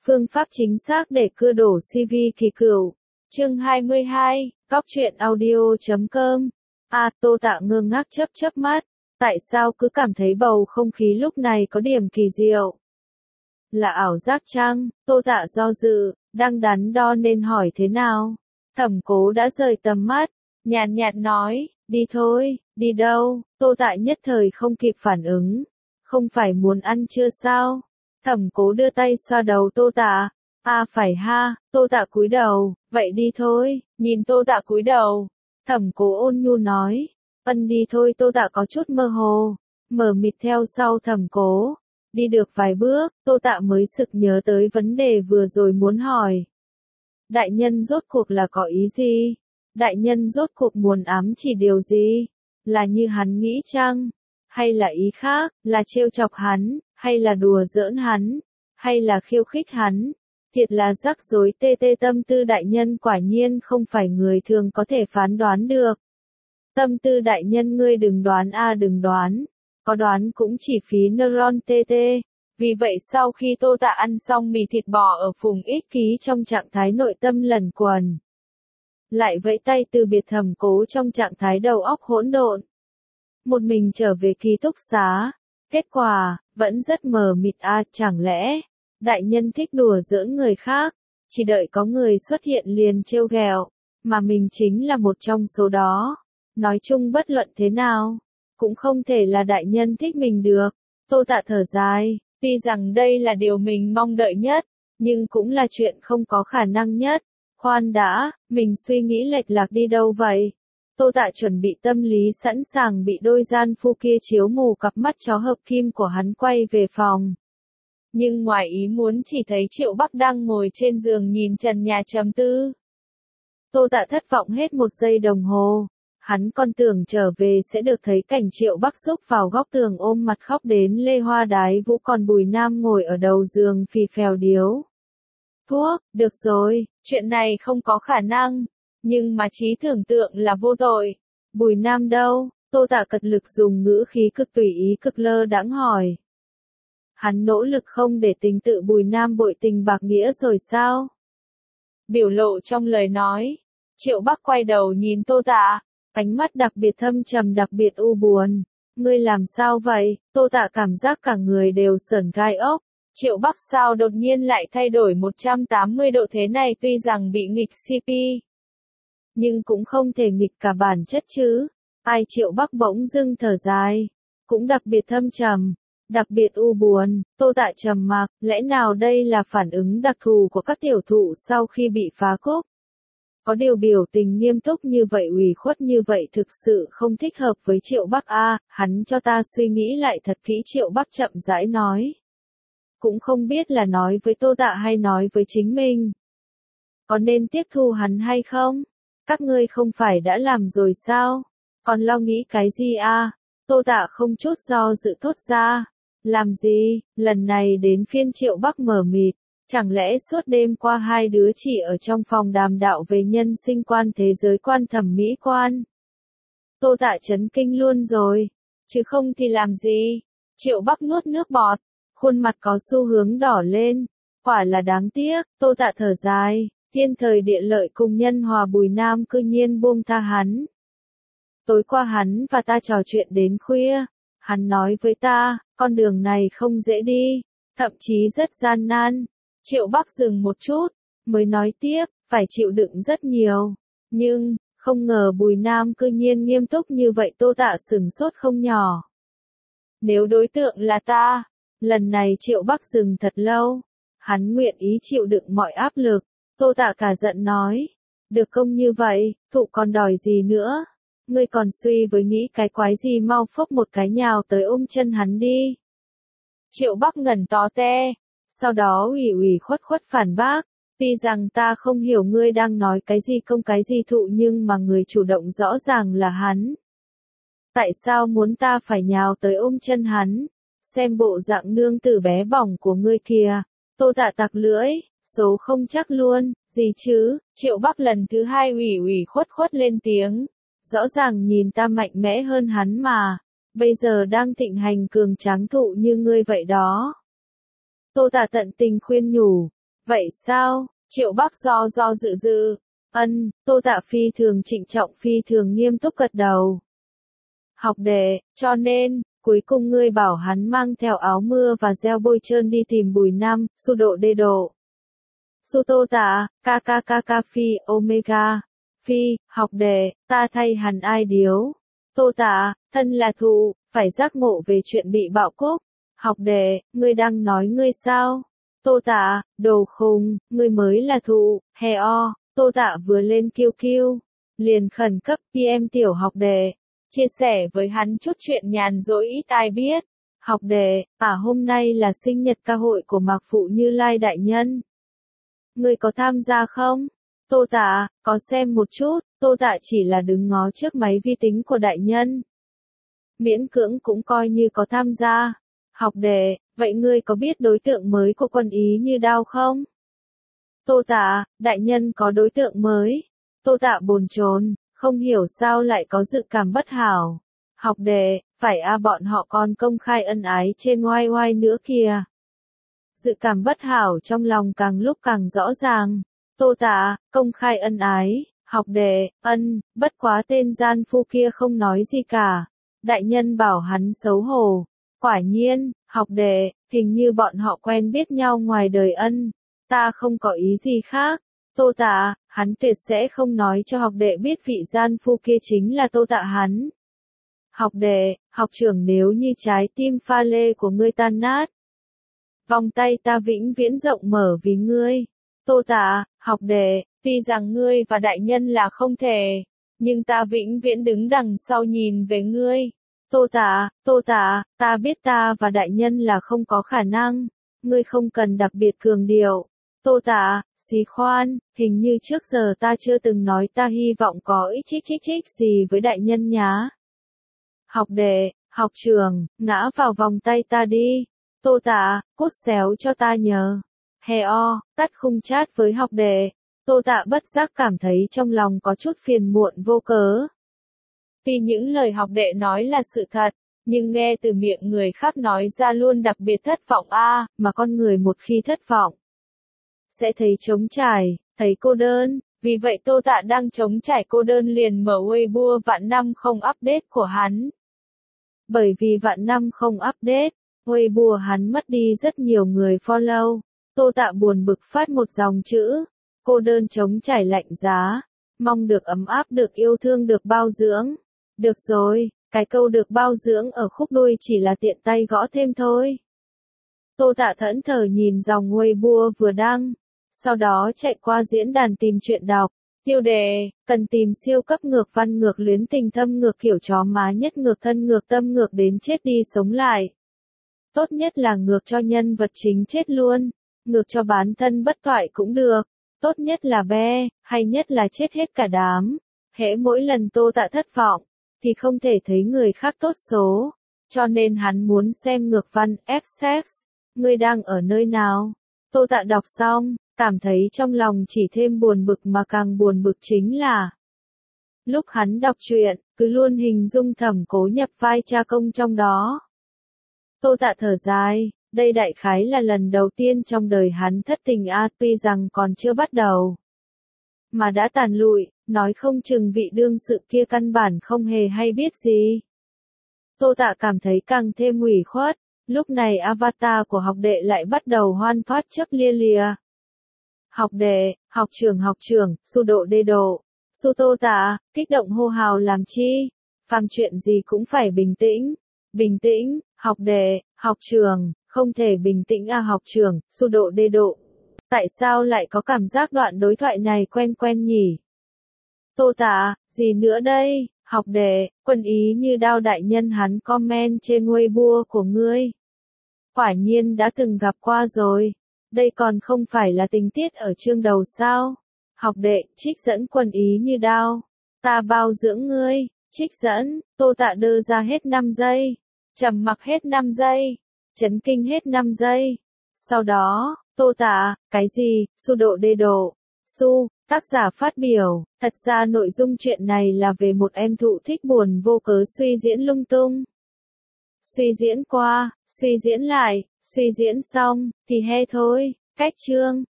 Phương pháp chính xác để cưa đổ CV kỳ cựu. Chương 22, Góc truyện audio.com. Tô Tạ ngơ ngác chớp mắt, tại sao cứ cảm thấy bầu không khí lúc này có điểm kỳ diệu? Là ảo giác chăng? Tô Tạ do dự, đang đắn đo nên hỏi thế nào. Thẩm Cố đã rời tầm mắt, nhàn nhạt nói, đi thôi. Đi đâu? Tô Tạ nhất thời không kịp phản ứng. Không phải muốn ăn trưa sao? Thẩm Cố đưa tay xoa đầu Tô Tạ. Phải ha. Tô Tạ cúi đầu, vậy đi thôi. Nhìn Tô Tạ cúi đầu, Thẩm Cố ôn nhu nói, đi thôi. Tô Tạ có chút mơ hồ, mờ mịt theo sau Thẩm Cố. Đi được vài bước, Tô Tạ mới sực nhớ tới vấn đề vừa rồi muốn hỏi. Đại nhân rốt cuộc là có ý gì? Đại nhân rốt cuộc muốn ám chỉ điều gì? Là như hắn nghĩ chăng? Hay là ý khác, là trêu chọc hắn, hay là đùa giỡn hắn, hay là khiêu khích hắn? Thiệt là rắc rối tê tâm tư đại nhân quả nhiên không phải người thường có thể phán đoán được. Tâm tư đại nhân ngươi đừng đoán đừng đoán. Có đoán cũng chỉ phí neuron tê. Vì vậy sau khi Tô Tạ ăn xong mì thịt bò ở Phùng Ích Ký trong trạng thái nội tâm lẩn quẩn, lại vẫy tay từ biệt Thẩm Cố trong trạng thái đầu óc hỗn độn. Một mình trở về ký túc xá, kết quả, vẫn rất mờ mịt chẳng lẽ, đại nhân thích đùa giỡn người khác, chỉ đợi có người xuất hiện liền trêu ghẹo, mà mình chính là một trong số đó. Nói chung bất luận thế nào, cũng không thể là đại nhân thích mình được. Tô Tạ thở dài, tuy rằng đây là điều mình mong đợi nhất, nhưng cũng là chuyện không có khả năng nhất. Khoan đã, mình suy nghĩ lệch lạc đi đâu vậy? Tô Tạ chuẩn bị tâm lý sẵn sàng bị đôi gian phu kia chiếu mù cặp mắt chó hợp kim của hắn quay về phòng. Nhưng ngoài ý muốn chỉ thấy Triệu Bắc đang ngồi trên giường nhìn trần nhà trầm tư. Tô Tạ thất vọng hết một giây đồng hồ. Hắn còn tưởng trở về sẽ được thấy cảnh Triệu Bắc xúc vào góc tường ôm mặt khóc đến lê hoa đái vũ, còn Bùi Nam ngồi ở đầu giường phì phèo điếu thuốc. Được rồi, chuyện này không có khả năng, nhưng mà trí tưởng tượng là vô tội. Bùi Nam đâu? Tô Tạ cật lực dùng ngữ khí cực tùy ý cực lơ đãng hỏi. Hắn nỗ lực không để tình tự Bùi Nam bội tình bạc nghĩa rồi sao? Biểu lộ trong lời nói, Triệu Bắc quay đầu nhìn Tô Tạ, ánh mắt đặc biệt thâm trầm đặc biệt u buồn. Ngươi làm sao vậy? Tô Tạ cảm giác cả người đều sởn gai ốc. Triệu Bắc sao đột nhiên lại thay đổi 180 độ thế này? Tuy rằng bị nghịch CP, nhưng cũng không thể nghịch cả bản chất chứ. Triệu Bắc bỗng dưng thở dài, cũng đặc biệt thâm trầm, đặc biệt u buồn. Tô Tạ trầm mặc, lẽ nào đây là phản ứng đặc thù của các tiểu thụ sau khi bị phá cúc? Có điều biểu tình nghiêm túc như vậy, ủy khuất như vậy thực sự không thích hợp với Triệu Bắc hắn cho ta suy nghĩ lại thật kỹ. Triệu Bắc chậm rãi nói. Cũng không biết là nói với Tô Tạ hay nói với chính mình. Có nên tiếp thu hắn hay không? Các ngươi không phải đã làm rồi sao? Còn lo nghĩ cái gì Tô Tạ không chút do dự thốt ra. Làm gì? Lần này đến phiên Triệu Bắc mờ mịt. Chẳng lẽ suốt đêm qua hai đứa chỉ ở trong phòng đàm đạo về nhân sinh quan, thế giới quan, thẩm mỹ quan? Tô Tạ chấn kinh luôn rồi. Chứ không thì làm gì? Triệu Bắc nuốt nước bọt, khuôn mặt có xu hướng đỏ lên. Quả là đáng tiếc. Tô Tạ thở dài, thiên thời địa lợi cùng nhân hòa, Bùi Nam cư nhiên buông tha hắn. Tối qua hắn và ta trò chuyện đến khuya. Hắn nói với ta, con đường này không dễ đi, thậm chí rất gian nan. Triệu Bắc dừng một chút, mới nói tiếp, phải chịu đựng rất nhiều. Nhưng, không ngờ Bùi Nam cư nhiên nghiêm túc như vậy. Tô Tạ sửng sốt không nhỏ. Nếu đối tượng là ta, lần này Triệu Bắc dừng thật lâu. Hắn nguyện ý chịu đựng mọi áp lực. Tô Tạ cả giận nói, được công như vậy, thụ còn đòi gì nữa? Ngươi còn suy với nghĩ cái quái gì? Mau phốc một cái nhào tới ôm chân hắn đi. Triệu Bắc ngẩn tó te. Sau đó ủy khuất phản bác, tuy rằng ta không hiểu ngươi đang nói cái gì công cái gì thụ, nhưng mà người chủ động rõ ràng là hắn. Tại sao muốn ta phải nhào tới ôm chân hắn? Xem bộ dạng nương tử bé bỏng của ngươi kìa. Tô Tạ tặc lưỡi, số không chắc luôn. Gì chứ? Triệu Bắc lần thứ hai ủy khuất lên tiếng. Rõ ràng nhìn ta mạnh mẽ hơn hắn mà. Bây giờ đang thịnh hành cường tráng thụ như ngươi vậy đó. Tô Tạ tận tình khuyên nhủ, Vậy sao? Triệu Bắc do dự. Tô Tạ phi thường trịnh trọng phi thường nghiêm túc gật đầu. Học đệ, cho nên, cuối cùng ngươi bảo hắn mang theo áo mưa và gel bôi trơn đi tìm Bùi Nam, Su Độ Đê Độ. Su Tô Tạ, ca phi, omega. Phi, học đệ, ta thay hắn ai điếu. Tô Tạ, thân là thụ, phải giác ngộ về chuyện bị bạo cúc. Học đệ, ngươi đang nói ngươi sao? Tô Tạ, đồ khùng, ngươi mới là thụ, he o. Tô Tạ vừa lên QQ, liền khẩn cấp PM tiểu học đệ, chia sẻ với hắn chút chuyện nhàn rỗi ít ai biết. Học đệ, hôm nay là sinh nhật ca hội của Mạc Phụ Như Lai đại nhân. Ngươi có tham gia không? Tô Tạ, có xem một chút. Tô Tạ chỉ là đứng ngó trước máy vi tính của đại nhân. Miễn cưỡng cũng coi như có tham gia. Học đệ, vậy ngươi có biết đối tượng mới của Quân Ý Như Đao không? Tô Tạ, đại nhân có đối tượng mới. Tô Tạ bồn chồn, không hiểu sao lại có dự cảm bất hảo. Học đệ, phải bọn họ còn công khai ân ái trên YY nữa kìa. Dự cảm bất hảo trong lòng càng lúc càng rõ ràng. Tô Tạ, công khai ân ái, học đệ, bất quá tên gian phu kia không nói gì cả. Đại nhân bảo hắn xấu hổ. Quả nhiên, học đệ, hình như bọn họ quen biết nhau ngoài đời ta không có ý gì khác. Tô Tạ, hắn tuyệt sẽ không nói cho học đệ biết vị gian phu kia chính là Tô Tạ hắn. Học đệ, học trưởng nếu như trái tim pha lê của ngươi tan nát. Vòng tay ta vĩnh viễn rộng mở vì ngươi. Tô Tạ, học đệ, tuy rằng ngươi và đại nhân là không thể, nhưng ta vĩnh viễn đứng đằng sau nhìn về ngươi. Tô Tạ, ta biết ta và đại nhân là không có khả năng, ngươi không cần đặc biệt cường điệu. Tô Tạ, xí khoan, hình như trước giờ ta chưa từng nói ta hy vọng có ít gì với đại nhân nhá. Học đệ, học trưởng, ngã vào vòng tay ta đi. Tô Tạ, cút xéo cho ta nhờ. He o, tắt khung chat với học đệ. Tô Tạ bất giác cảm thấy trong lòng có chút phiền muộn vô cớ. Tuy những lời học đệ nói là sự thật, nhưng nghe từ miệng người khác nói ra luôn đặc biệt thất vọng mà con người một khi thất vọng sẽ thấy trống trải, thấy cô đơn, vì vậy Tô Tạ đang trống trải cô đơn liền mở Weibo vạn năm không update của hắn. Bởi vì vạn năm không update, Weibo hắn mất đi rất nhiều người follow. Tô Tạ buồn bực phát một dòng chữ, cô đơn trống trải lạnh giá, mong được ấm áp được yêu thương được bao dưỡng. Được rồi, cái câu được bao dưỡng ở khúc đuôi chỉ là tiện tay gõ thêm thôi. Tô Tạ thẫn thờ nhìn dòng Weibo vừa đăng, sau đó chạy qua diễn đàn tìm chuyện đọc. Tiêu đề, cần tìm siêu cấp ngược văn ngược luyến tình thâm ngược kiểu chó má nhất ngược thân ngược tâm ngược đến chết đi sống lại. Tốt nhất là ngược cho nhân vật chính chết luôn, ngược cho bán thân bất toại cũng được, tốt nhất là be, hay nhất là chết hết cả đám. Hễ mỗi lần Tô Tạ thất vọng, thì không thể thấy người khác tốt số, cho nên hắn muốn xem ngược văn F-Sex, ngươi đang ở nơi nào? Tô Tạ đọc xong, cảm thấy trong lòng chỉ thêm buồn bực mà càng buồn bực chính là lúc hắn đọc truyện, cứ luôn hình dung Thẩm Cố nhập vai cha công trong đó. Tô Tạ thở dài, đây đại khái là lần đầu tiên trong đời hắn thất tình tuy rằng còn chưa bắt đầu, mà đã tàn lụi, nói không chừng vị đương sự kia căn bản không hề hay biết gì. Tô Tạ cảm thấy càng thêm ủy khuất, lúc này avatar của học đệ lại bắt đầu hoan thoát chấp lia lìa. Học đệ, học trưởng, Su Độ Đê Độ. Su Tô Tạ, kích động hô hào làm chi? Phàm chuyện gì cũng phải bình tĩnh, học đệ, học trưởng, không thể bình tĩnh học trưởng, Su Độ Đê Độ. Tại sao lại có cảm giác đoạn đối thoại này quen quen nhỉ? Tô Tạ, gì nữa đây? Học đệ, Quân Ý Như Đao đại nhân hắn comment trên Weibo của ngươi. Quả nhiên đã từng gặp qua rồi. Đây còn không phải là tình tiết ở chương đầu sao? Học đệ, trích dẫn Quân Ý Như Đao. Ta bao dưỡng ngươi, trích dẫn, Tô Tạ đưa ra hết 5 giây. Trầm mặc hết 5 giây. Chấn kinh hết 5 giây. Sau đó, Tô Tạ, cái gì, Su Độ Đê Độ. Tác giả phát biểu, thật ra nội dung chuyện này là về một em thụ thích buồn vô cớ suy diễn lung tung. Suy diễn qua, suy diễn lại, suy diễn xong, thì he thôi, cách chương.